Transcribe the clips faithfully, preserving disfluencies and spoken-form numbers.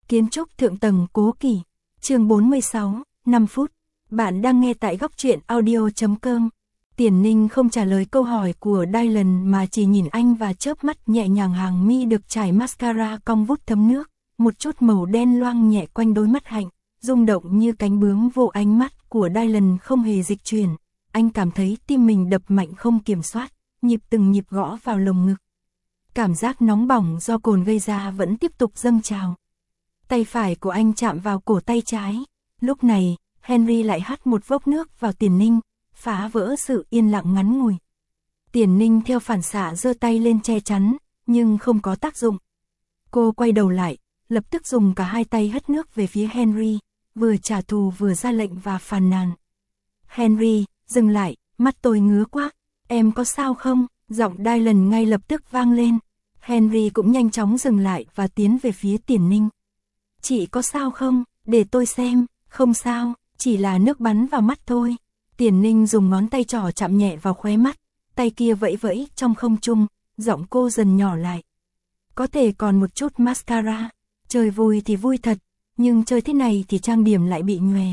Kiến trúc thượng tầng Cố Kỳ, chương bốn mươi sáu, năm phút. Bạn đang nghe tại góc truyện audio chấm com. Tiền Ninh không trả lời câu hỏi của Dylan mà chỉ nhìn anh và chớp mắt nhẹ nhàng, hàng mi được trải mascara cong vút thấm nước, một chút màu đen loang nhẹ quanh đôi mắt hạnh, rung động như cánh bướm vô. Ánh mắt của Dylan không hề dịch chuyển, anh cảm thấy tim mình đập mạnh không kiểm soát, nhịp từng nhịp gõ vào lồng ngực. Cảm giác nóng bỏng do cồn gây ra vẫn tiếp tục dâng trào. Tay phải của anh chạm vào cổ tay trái. Lúc này, Henry lại hắt một vốc nước vào Tiền Ninh, phá vỡ sự yên lặng ngắn ngủi. Tiền Ninh theo phản xạ giơ tay lên che chắn, nhưng không có tác dụng. Cô quay đầu lại, lập tức dùng cả hai tay hất nước về phía Henry, vừa trả thù vừa ra lệnh và phàn nàn. Henry, dừng lại, mắt tôi ngứa quá, em có sao không? Giọng Dylan ngay lập tức vang lên. Henry cũng nhanh chóng dừng lại và tiến về phía Tiền Ninh. Chị có sao không? Để tôi xem. Không sao, chỉ là nước bắn vào mắt thôi. Tiền Ninh dùng ngón tay trỏ chạm nhẹ vào khóe mắt, tay kia vẫy vẫy trong không trung, giọng cô dần nhỏ lại. Có thể còn một chút mascara, chơi vui thì vui thật, nhưng chơi thế này thì trang điểm lại bị nhòe.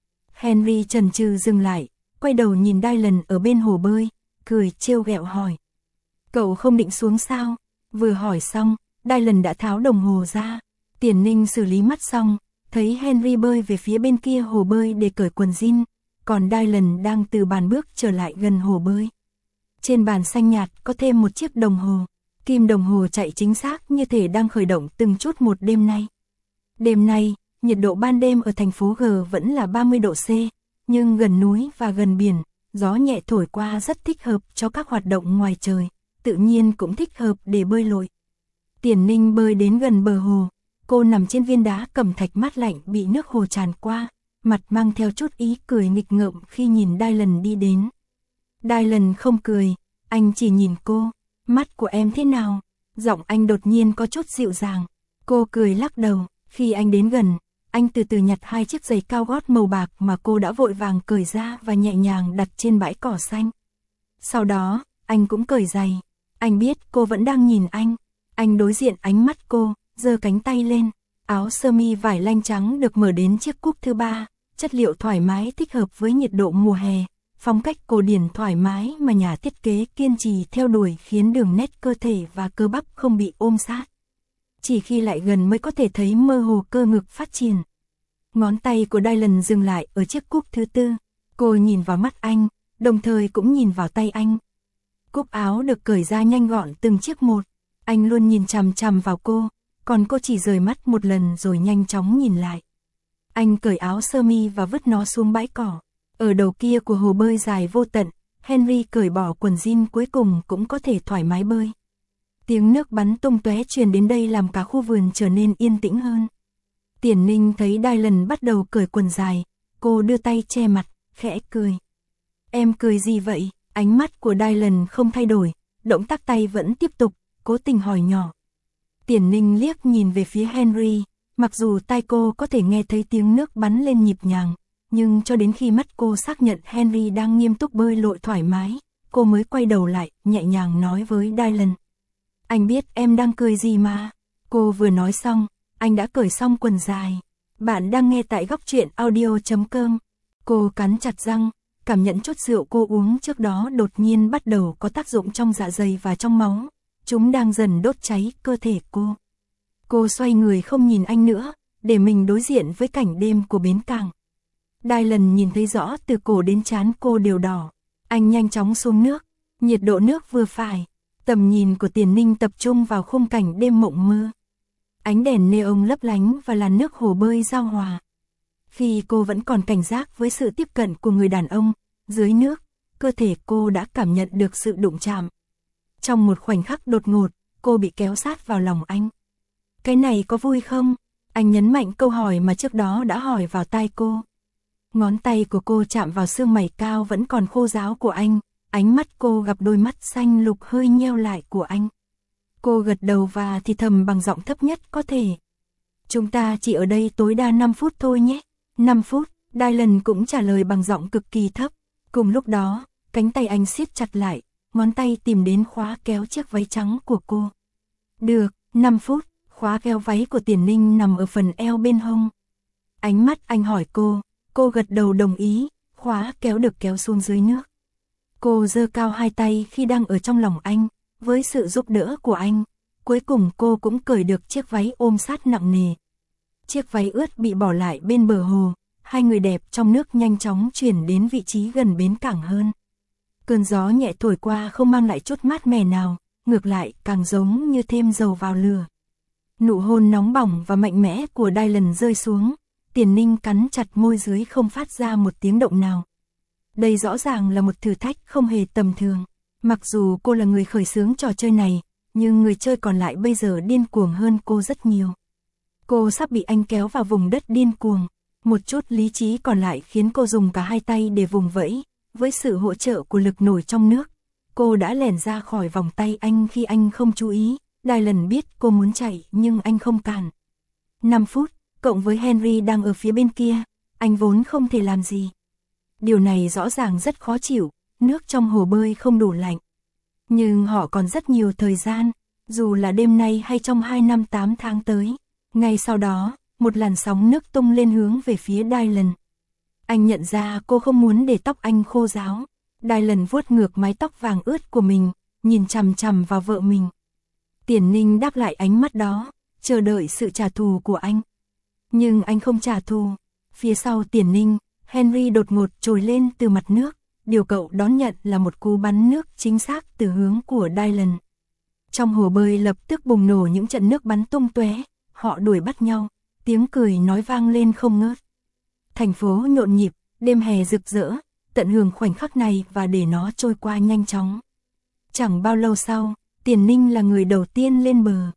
Henry chần chừ dừng lại, quay đầu nhìn Dylan ở bên hồ bơi, cười trêu ghẹo hỏi. Cậu không định xuống sao? Vừa hỏi xong, Dylan đã tháo đồng hồ ra. Tiền Ninh xử lý mắt xong, thấy Henry bơi về phía bên kia hồ bơi để cởi quần jean, còn Dylan đang từ bàn bước trở lại gần hồ bơi. Trên bàn xanh nhạt có thêm một chiếc đồng hồ, kim đồng hồ chạy chính xác như thể đang khởi động từng chút một đêm nay. Đêm nay, nhiệt độ ban đêm ở thành phố G vẫn là ba mươi độ C, nhưng gần núi và gần biển, gió nhẹ thổi qua rất thích hợp cho các hoạt động ngoài trời, tự nhiên cũng thích hợp để bơi lội. Tiền Ninh bơi đến gần bờ hồ. Cô nằm trên viên đá cẩm thạch mát lạnh bị nước hồ tràn qua, mặt mang theo chút ý cười nghịch ngợm khi nhìn Dylan đi đến. Dylan không cười, anh chỉ nhìn cô. Mắt của em thế nào? Giọng anh đột nhiên có chút dịu dàng. Cô cười lắc đầu. Khi anh đến gần, anh từ từ nhặt hai chiếc giày cao gót màu bạc mà cô đã vội vàng cởi ra và nhẹ nhàng đặt trên bãi cỏ xanh. Sau đó, anh cũng cởi giày. Anh biết cô vẫn đang nhìn anh. Anh đối diện ánh mắt cô, giơ cánh tay lên. Áo sơ mi vải lanh trắng được mở đến chiếc cúc thứ ba, chất liệu thoải mái thích hợp với nhiệt độ mùa hè, phong cách cổ điển thoải mái mà nhà thiết kế kiên trì theo đuổi khiến đường nét cơ thể và cơ bắp không bị ôm sát. Chỉ khi lại gần mới có thể thấy mơ hồ cơ ngực phát triển. Ngón tay của Dylan dừng lại ở chiếc cúc thứ tư, cô nhìn vào mắt anh, đồng thời cũng nhìn vào tay anh. Cúc áo được cởi ra nhanh gọn từng chiếc một, anh luôn nhìn chằm chằm vào cô. Còn cô chỉ rời mắt một lần rồi nhanh chóng nhìn lại. Anh cởi áo sơ mi và vứt nó xuống bãi cỏ. Ở đầu kia của hồ bơi dài vô tận, Henry cởi bỏ quần jean cuối cùng cũng có thể thoải mái bơi. Tiếng nước bắn tung tóe truyền đến đây làm cả khu vườn trở nên yên tĩnh hơn. Tiền Ninh thấy Dylan bắt đầu cởi quần dài, cô đưa tay che mặt, khẽ cười. Em cười gì vậy? Ánh mắt của Dylan không thay đổi, động tác tay vẫn tiếp tục, cố tình hỏi nhỏ. Tiền Ninh liếc nhìn về phía Henry, mặc dù tai cô có thể nghe thấy tiếng nước bắn lên nhịp nhàng, nhưng cho đến khi mắt cô xác nhận Henry đang nghiêm túc bơi lội thoải mái, cô mới quay đầu lại, nhẹ nhàng nói với Dylan. Anh biết em đang cười gì mà. Cô vừa nói xong, anh đã cởi xong quần dài. Bạn đang nghe tại góc truyện audio chấm com. Cô cắn chặt răng, cảm nhận chút rượu cô uống trước đó đột nhiên bắt đầu có tác dụng trong dạ dày và trong máu. Chúng đang dần đốt cháy cơ thể cô. Cô xoay người không nhìn anh nữa, để mình đối diện với cảnh đêm của bến cảng. Dylan nhìn thấy rõ từ cổ đến trán cô đều đỏ. Anh nhanh chóng xuống nước, nhiệt độ nước vừa phải. Tầm nhìn của Tiền Ninh tập trung vào khung cảnh đêm mộng mơ. Ánh đèn neon lấp lánh và làn nước hồ bơi giao hòa. Khi cô vẫn còn cảnh giác với sự tiếp cận của người đàn ông, dưới nước, cơ thể cô đã cảm nhận được sự đụng chạm. Trong một khoảnh khắc đột ngột, cô bị kéo sát vào lòng anh. Cái này có vui không? Anh nhấn mạnh câu hỏi mà trước đó đã hỏi vào tai cô. Ngón tay của cô chạm vào xương mày cao vẫn còn khô ráo của anh, ánh mắt cô gặp đôi mắt xanh lục hơi nheo lại của anh. Cô gật đầu và thì thầm bằng giọng thấp nhất có thể. Chúng ta chỉ ở đây tối đa năm phút thôi nhé. năm phút, Dylan cũng trả lời bằng giọng cực kỳ thấp. Cùng lúc đó, cánh tay anh siết chặt lại. Ngón tay tìm đến khóa kéo chiếc váy trắng của cô. Được, năm phút, khóa kéo váy của Tiền Ninh nằm ở phần eo bên hông. Ánh mắt anh hỏi cô, cô gật đầu đồng ý, khóa kéo được kéo xuống dưới nước. Cô giơ cao hai tay khi đang ở trong lòng anh, với sự giúp đỡ của anh, cuối cùng cô cũng cởi được chiếc váy ôm sát nặng nề. Chiếc váy ướt bị bỏ lại bên bờ hồ, hai người đẹp trong nước nhanh chóng chuyển đến vị trí gần bến cảng hơn. Cơn gió nhẹ thổi qua không mang lại chút mát mẻ nào, ngược lại càng giống như thêm dầu vào lửa. Nụ hôn nóng bỏng và mạnh mẽ của Dylan rơi xuống, Tiền Ninh cắn chặt môi dưới không phát ra một tiếng động nào. Đây rõ ràng là một thử thách không hề tầm thường. Mặc dù cô là người khởi xướng trò chơi này, nhưng người chơi còn lại bây giờ điên cuồng hơn cô rất nhiều. Cô sắp bị anh kéo vào vùng đất điên cuồng. Một chút lý trí còn lại khiến cô dùng cả hai tay để vùng vẫy. Với sự hỗ trợ của lực nổi trong nước, cô đã lẻn ra khỏi vòng tay anh khi anh không chú ý. Dylan biết cô muốn chạy nhưng anh không cản. năm phút, cộng với Henry đang ở phía bên kia, anh vốn không thể làm gì. Điều này rõ ràng rất khó chịu, nước trong hồ bơi không đủ lạnh. Nhưng họ còn rất nhiều thời gian, dù là đêm nay hay trong hai năm tám tháng tới. Ngay sau đó, một làn sóng nước tung lên hướng về phía Dylan. Anh nhận ra cô không muốn để tóc anh khô ráo. Dylan vuốt ngược mái tóc vàng ướt của mình, nhìn chằm chằm vào vợ mình. Tiền Ninh đáp lại ánh mắt đó, chờ đợi sự trả thù của anh. Nhưng anh không trả thù. Phía sau Tiền Ninh, Henry đột ngột trồi lên từ mặt nước. Điều cậu đón nhận là một cú bắn nước chính xác từ hướng của Dylan. Trong hồ bơi lập tức bùng nổ những trận nước bắn tung tóe, họ đuổi bắt nhau, tiếng cười nói vang lên không ngớt. Thành phố nhộn nhịp, đêm hè rực rỡ, tận hưởng khoảnh khắc này và để nó trôi qua nhanh chóng. Chẳng bao lâu sau, Tiền Ninh là người đầu tiên lên bờ.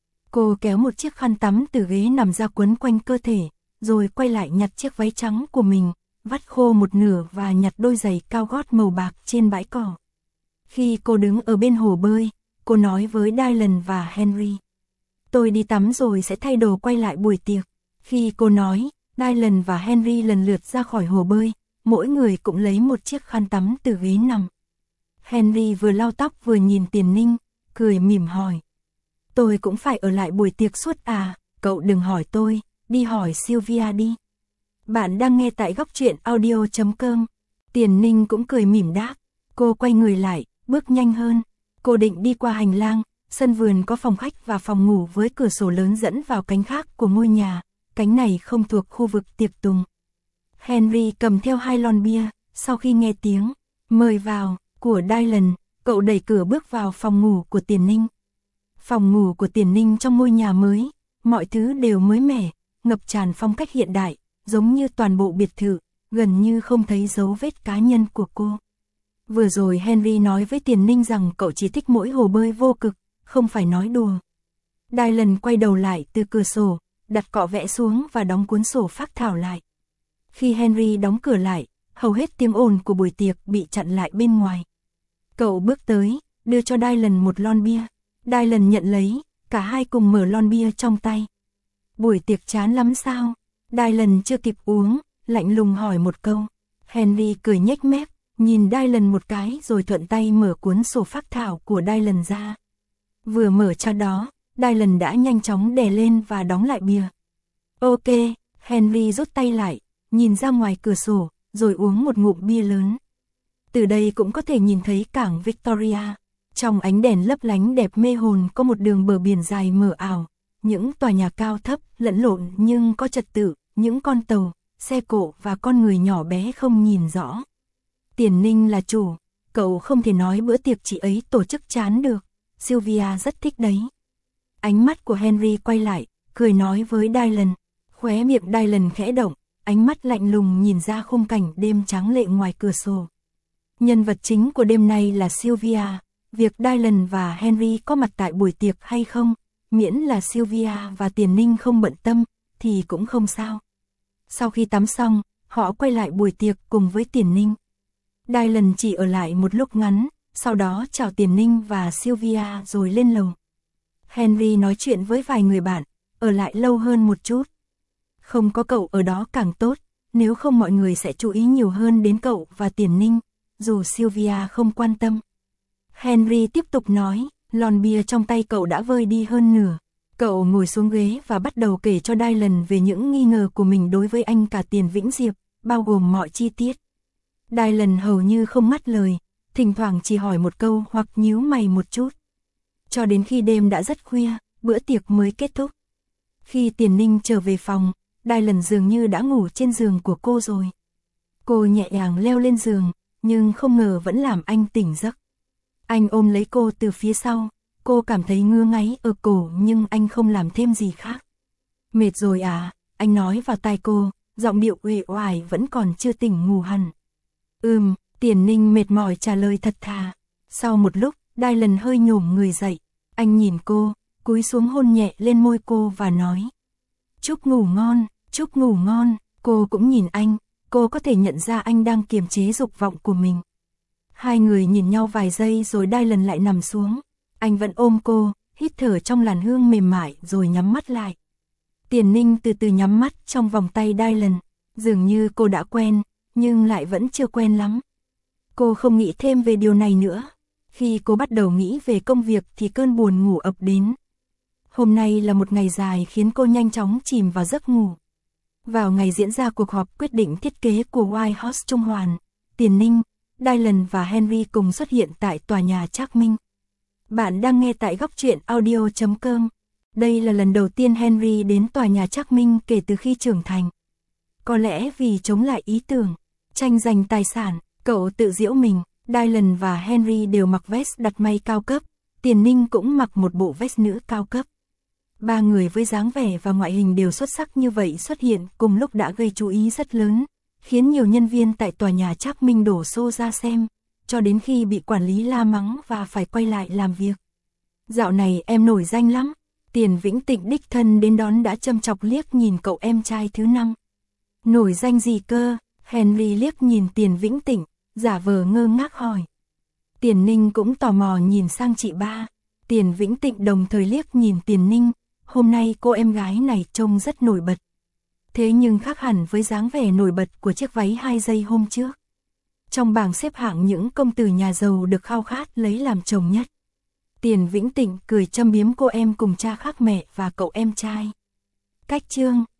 Cô kéo một chiếc khăn tắm từ ghế nằm ra quấn quanh cơ thể, rồi quay lại nhặt chiếc váy trắng của mình, vắt khô một nửa và nhặt đôi giày cao gót màu bạc trên bãi cỏ. Khi cô đứng ở bên hồ bơi, cô nói với Dylan và Henry. Tôi đi tắm rồi sẽ thay đồ quay lại buổi tiệc. Khi cô nói, Dylan và Henry lần lượt ra khỏi hồ bơi, mỗi người cũng lấy một chiếc khăn tắm từ ghế nằm. Henry vừa lau tóc vừa nhìn Tiền Ninh, cười mỉm hỏi. Tôi cũng phải ở lại buổi tiệc suốt à, cậu đừng hỏi tôi, đi hỏi Sylvia đi. Bạn đang nghe tại góc truyện audio chấm com. Tiền Ninh cũng cười mỉm đáp. Cô quay người lại, bước nhanh hơn. Cô định đi qua hành lang, sân vườn có phòng khách và phòng ngủ với cửa sổ lớn dẫn vào cánh khác của ngôi nhà. Cánh này không thuộc khu vực tiệc tùng. Henry cầm theo hai lon bia, sau khi nghe tiếng mời vào của Dylan, cậu đẩy cửa bước vào phòng ngủ của Tiền Ninh. Phòng ngủ của Tiền Ninh trong ngôi nhà mới, mọi thứ đều mới mẻ, ngập tràn phong cách hiện đại, giống như toàn bộ biệt thự, gần như không thấy dấu vết cá nhân của cô. Vừa rồi Henry nói với Tiền Ninh rằng cậu chỉ thích mỗi hồ bơi vô cực, không phải nói đùa. Dylan quay đầu lại từ cửa sổ, đặt cọ vẽ xuống và đóng cuốn sổ phác thảo lại. Khi Henry đóng cửa lại, hầu hết tiếng ồn của buổi tiệc bị chặn lại bên ngoài. Cậu bước tới, đưa cho Dylan một lon bia. Dylan nhận lấy, cả hai cùng mở lon bia trong tay. Buổi tiệc chán lắm sao? Dylan chưa kịp uống, lạnh lùng hỏi một câu. Henry cười nhếch mép, nhìn Dylan một cái rồi thuận tay mở cuốn sổ phác thảo của Dylan ra. Vừa mở cho đó, Dylan đã nhanh chóng đè lên và đóng lại bia. Ok, Henry rút tay lại, nhìn ra ngoài cửa sổ, rồi uống một ngụm bia lớn. Từ đây cũng có thể nhìn thấy cảng Victoria. Trong ánh đèn lấp lánh đẹp mê hồn có một đường bờ biển dài mờ ảo. Những tòa nhà cao thấp, lẫn lộn nhưng có trật tự, những con tàu, xe cộ và con người nhỏ bé không nhìn rõ. Tiền Ninh là chủ, cậu không thể nói bữa tiệc chị ấy tổ chức chán được. Sylvia rất thích đấy. Ánh mắt của Henry quay lại, cười nói với Dylan. Khóe miệng Dylan khẽ động, ánh mắt lạnh lùng nhìn ra khung cảnh đêm tráng lệ ngoài cửa sổ. Nhân vật chính của đêm nay là Sylvia. Việc Dylan và Henry có mặt tại buổi tiệc hay không, miễn là Sylvia và Tiền Ninh không bận tâm, thì cũng không sao. Sau khi tắm xong, họ quay lại buổi tiệc cùng với Tiền Ninh. Dylan chỉ ở lại một lúc ngắn, sau đó chào Tiền Ninh và Sylvia rồi lên lầu. Henry nói chuyện với vài người bạn, ở lại lâu hơn một chút. Không có cậu ở đó càng tốt, nếu không mọi người sẽ chú ý nhiều hơn đến cậu và Tiền Ninh, dù Sylvia không quan tâm. Henry tiếp tục nói, lon bia trong tay cậu đã vơi đi hơn nửa. Cậu ngồi xuống ghế và bắt đầu kể cho Dylan về những nghi ngờ của mình đối với anh cả Tiền Vĩnh Diệp, bao gồm mọi chi tiết. Dylan hầu như không ngắt lời, thỉnh thoảng chỉ hỏi một câu hoặc nhíu mày một chút. Cho đến khi đêm đã rất khuya, bữa tiệc mới kết thúc. Khi Tiền Ninh trở về phòng, Dylan dường như đã ngủ trên giường của cô rồi. Cô nhẹ nhàng leo lên giường, nhưng không ngờ vẫn làm anh tỉnh giấc. Anh ôm lấy cô từ phía sau, cô cảm thấy ngứa ngáy ở cổ nhưng anh không làm thêm gì khác. Mệt rồi à, anh nói vào tai cô, giọng điệu uể oải vẫn còn chưa tỉnh ngủ hẳn. Ừm, Tiền Ninh mệt mỏi trả lời thật thà. Sau một lúc, Dylan hơi nhổm người dậy, anh nhìn cô, cúi xuống hôn nhẹ lên môi cô và nói. Chúc ngủ ngon, chúc ngủ ngon, cô cũng nhìn anh, cô có thể nhận ra anh đang kiềm chế dục vọng của mình. Hai người nhìn nhau vài giây rồi Dylan lại nằm xuống, anh vẫn ôm cô, hít thở trong làn hương mềm mại rồi nhắm mắt lại. Tiền Ninh từ từ nhắm mắt trong vòng tay Dylan, dường như cô đã quen, nhưng lại vẫn chưa quen lắm. Cô không nghĩ thêm về điều này nữa. Khi cô bắt đầu nghĩ về công việc thì cơn buồn ngủ ập đến. Hôm nay là một ngày dài khiến cô nhanh chóng chìm vào giấc ngủ. Vào ngày diễn ra cuộc họp quyết định thiết kế của White House Trung Hoàn, Tiền Ninh, Dylan và Henry cùng xuất hiện tại tòa nhà Trác Minh. Bạn đang nghe tại góc truyện audio chấm com. Đây là lần đầu tiên Henry đến tòa nhà Trác Minh kể từ khi trưởng thành. Có lẽ vì chống lại ý tưởng tranh giành tài sản, cậu tự giễu mình. Dylan và Henry đều mặc vest đặt may cao cấp, Tiền Ninh cũng mặc một bộ vest nữ cao cấp. Ba người với dáng vẻ và ngoại hình đều xuất sắc như vậy xuất hiện cùng lúc đã gây chú ý rất lớn, khiến nhiều nhân viên tại tòa nhà Trác Minh đổ xô ra xem, cho đến khi bị quản lý la mắng và phải quay lại làm việc. Dạo này em nổi danh lắm, Tiền Vĩnh Tịnh đích thân đến đón đã châm chọc liếc nhìn cậu em trai thứ năm. Nổi danh gì cơ? Henry liếc nhìn Tiền Vĩnh Tịnh, giả vờ ngơ ngác hỏi. Tiền Ninh cũng tò mò nhìn sang chị ba. Tiền Vĩnh Tịnh đồng thời liếc nhìn Tiền Ninh, hôm nay cô em gái này trông rất nổi bật. Thế nhưng khác hẳn với dáng vẻ nổi bật của chiếc váy hai giây hôm trước. Trong bảng xếp hạng những công tử nhà giàu được khao khát lấy làm chồng nhất. Tiền Vĩnh Tịnh cười châm biếm cô em cùng cha khác mẹ và cậu em trai. Cách chương